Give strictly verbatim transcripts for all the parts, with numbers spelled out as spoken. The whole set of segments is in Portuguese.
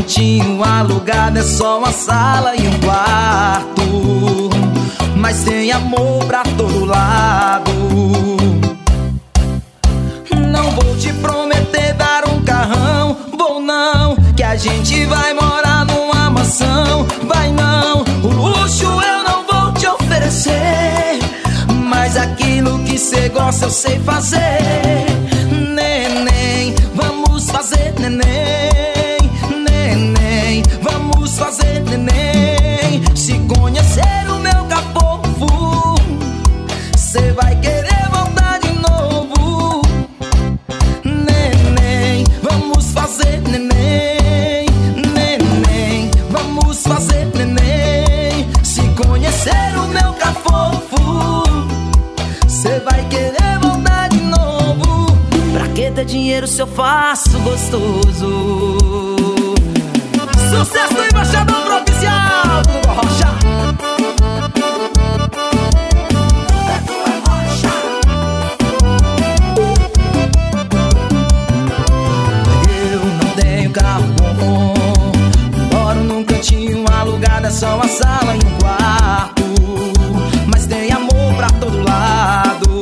cantinho alugado, é só uma sala e um quarto, mas tem amor pra todo lado. Não vou te prometer dar um carrão, vou não, que a gente vai morar numa mansão. Vai não, o luxo eu não vou te oferecer, mas aquilo que cê gosta eu sei fazer. Neném, vamos fazer neném, neném, vamos fazer neném. Se conhecer o meu cafofo, cê vai querer voltar de novo. Neném, vamos fazer neném, neném, vamos fazer neném. Se conhecer o meu cafofo, cê vai querer voltar de novo. Pra que ter dinheiro se eu faço gostoso? Sucesso do embaixador provincial do Rocha. Eu não tenho carro bom, moro num cantinho alugado, é só uma sala e um quarto, mas tem amor pra todo lado.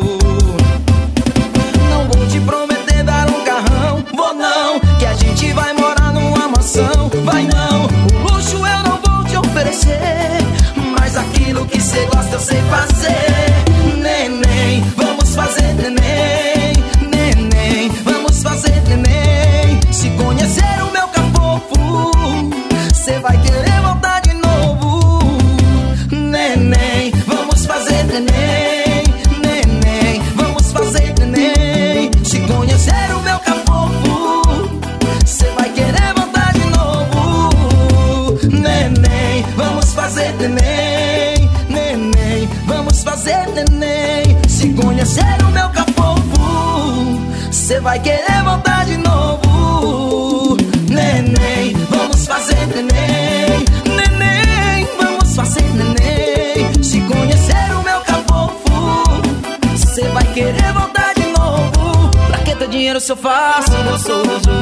Não vou te prometer dar um carrão, vou não, que a gente vai morar numa mansão. Vai não, o luxo eu não vou te oferecer, mas aquilo que cê gosta eu sei fazer. Neném, vamos fazer neném, neném, vamos fazer neném. Se conhecer o meu cafofo, cê vai querer voltar de novo. Neném, vamos fazer neném, neném, vamos fazer neném. Se conhecer o meu cafofo, cê vai querer voltar de novo. Neném, vamos fazer neném, neném, vamos fazer neném. Se conhecer o meu cafofo, cê vai querer voltar de novo. Neném, vamos fazer neném, neném, vamos fazer neném. Se conhecer o meu cafofo, cê vai querer voltar de novo. Pra que ter dinheiro se eu faço gostoso?